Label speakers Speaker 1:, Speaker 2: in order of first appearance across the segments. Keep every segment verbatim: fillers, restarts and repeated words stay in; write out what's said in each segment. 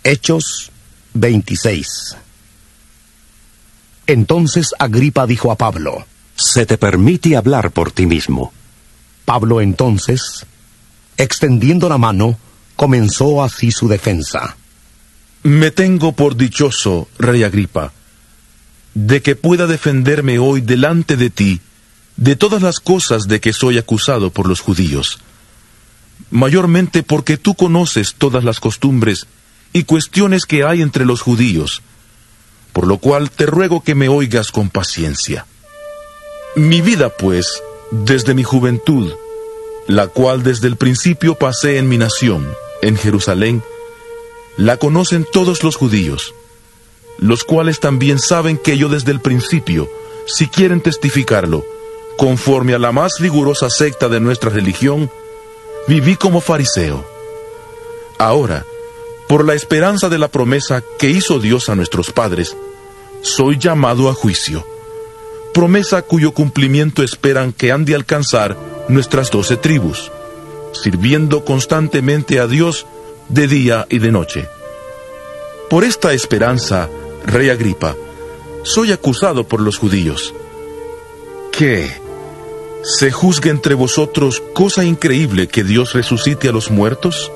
Speaker 1: Hechos veintiséis. Entonces Agripa dijo a Pablo:
Speaker 2: Se te permite hablar por ti mismo.
Speaker 1: Pablo entonces, extendiendo la mano, comenzó así su defensa.
Speaker 3: Me tengo por dichoso, rey Agripa, de que pueda defenderme hoy delante de ti de todas las cosas de que soy acusado por los judíos, mayormente porque tú conoces todas las costumbres y cuestiones que hay entre los judíos, por lo cual te ruego que me oigas con paciencia. Mi vida, pues, desde mi juventud, la cual desde el principio pasé en mi nación, en Jerusalén, la conocen todos los judíos, los cuales también saben que yo desde el principio, si quieren testificarlo, conforme a la más rigurosa secta de nuestra religión, viví como fariseo. Ahora, por la esperanza de la promesa que hizo Dios a nuestros padres, soy llamado a juicio, promesa cuyo cumplimiento esperan que han de alcanzar nuestras doce tribus, sirviendo constantemente a Dios de día y de noche. Por esta esperanza, rey Agripa, soy acusado por los judíos. ¿Qué? ¿Se juzga entre vosotros cosa increíble que Dios resucite a los muertos?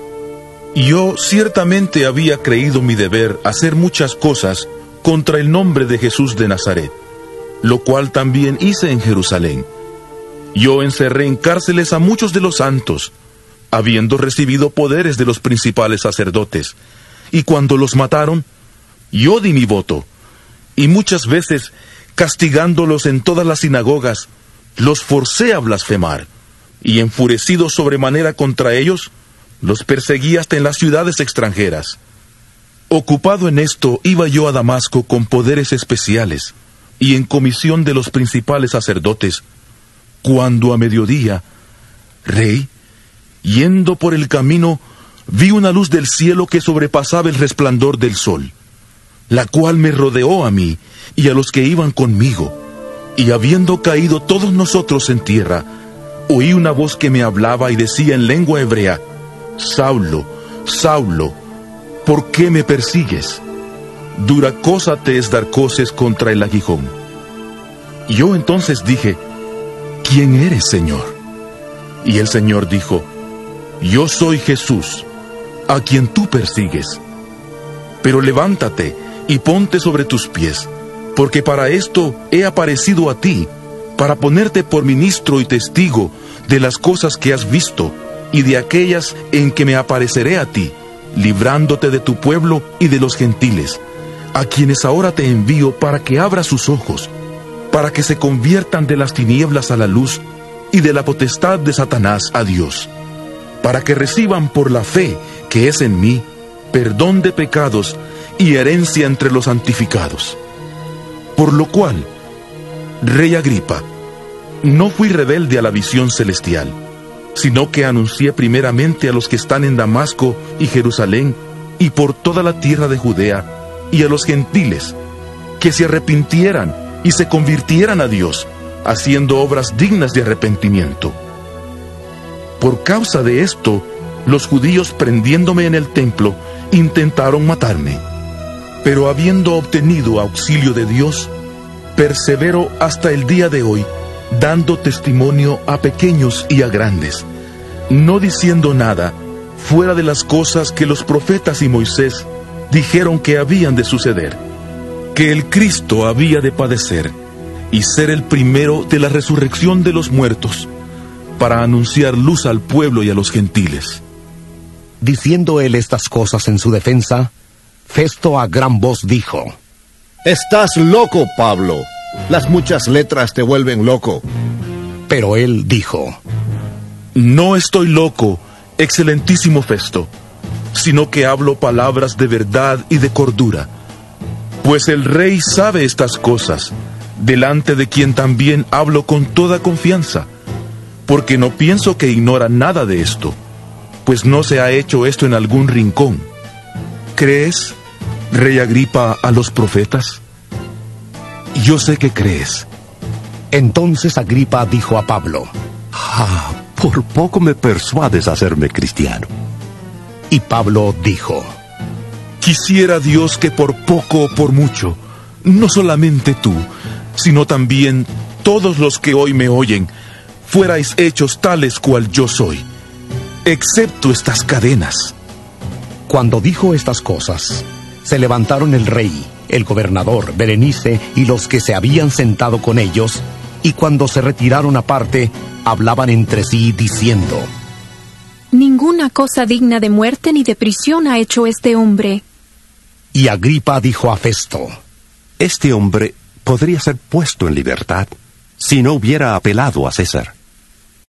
Speaker 3: Yo ciertamente había creído mi deber hacer muchas cosas contra el nombre de Jesús de Nazaret, lo cual también hice en Jerusalén. Yo encerré en cárceles a muchos de los santos, habiendo recibido poderes de los principales sacerdotes, y cuando los mataron, yo di mi voto, y muchas veces, castigándolos en todas las sinagogas, los forcé a blasfemar, y enfurecido sobremanera contra ellos, los perseguí hasta en las ciudades extranjeras. Ocupado en esto, iba yo a Damasco con poderes especiales, y en comisión de los principales sacerdotes, cuando a mediodía, rey, yendo por el camino, vi una luz del cielo que sobrepasaba el resplandor del sol, la cual me rodeó a mí y a los que iban conmigo, y habiendo caído todos nosotros en tierra, oí una voz que me hablaba y decía en lengua hebrea: Saulo, Saulo, ¿por qué me persigues? Dura cosa te es dar coces contra el aguijón. Yo entonces dije: ¿Quién eres, Señor? Y el Señor dijo: Yo soy Jesús, a quien tú persigues. Pero levántate y ponte sobre tus pies, porque para esto he aparecido a ti, para ponerte por ministro y testigo de las cosas que has visto y de aquellas en que me apareceré a ti, librándote de tu pueblo y de los gentiles, a quienes ahora te envío para que abras sus ojos, para que se conviertan de las tinieblas a la luz y de la potestad de Satanás a Dios, para que reciban por la fe que es en mí perdón de pecados y herencia entre los santificados. Por lo cual, rey Agripa, no fui rebelde a la visión celestial, sino que anuncié primeramente a los que están en Damasco y Jerusalén y por toda la tierra de Judea y a los gentiles, que se arrepintieran y se convirtieran a Dios, haciendo obras dignas de arrepentimiento. Por causa de esto, los judíos, prendiéndome en el templo, intentaron matarme. Pero habiendo obtenido auxilio de Dios, persevero hasta el día de hoy, dando testimonio a pequeños y a grandes, no diciendo nada fuera de las cosas que los profetas y Moisés dijeron que habían de suceder, que el Cristo había de padecer y ser el primero de la resurrección de los muertos, para anunciar luz al pueblo y a los gentiles.
Speaker 1: Diciendo él estas cosas en su defensa, Festo a gran voz dijo:
Speaker 4: Estás loco, Pablo. Las muchas letras te vuelven loco.
Speaker 1: Pero él dijo:
Speaker 3: No estoy loco, excelentísimo Festo, sino que hablo palabras de verdad y de cordura. Pues el rey sabe estas cosas, delante de quien también hablo con toda confianza, porque no pienso que ignora nada de esto, pues no se ha hecho esto en algún rincón. ¿Crees, rey Agripa, a los profetas? Yo sé que crees.
Speaker 1: Entonces Agripa dijo a Pablo:
Speaker 2: Ah, por poco me persuades a hacerme cristiano.
Speaker 1: Y Pablo dijo:
Speaker 3: Quisiera Dios que por poco o por mucho, no solamente tú, sino también todos los que hoy me oyen, fuerais hechos tales cual yo soy, excepto estas cadenas.
Speaker 1: Cuando dijo estas cosas, se levantaron el rey, el gobernador, Berenice y los que se habían sentado con ellos, y cuando se retiraron aparte, hablaban entre sí diciendo:
Speaker 5: Ninguna cosa digna de muerte ni de prisión ha hecho este hombre.
Speaker 1: Y Agripa dijo a Festo:
Speaker 2: Este hombre podría ser puesto en libertad si no hubiera apelado a César.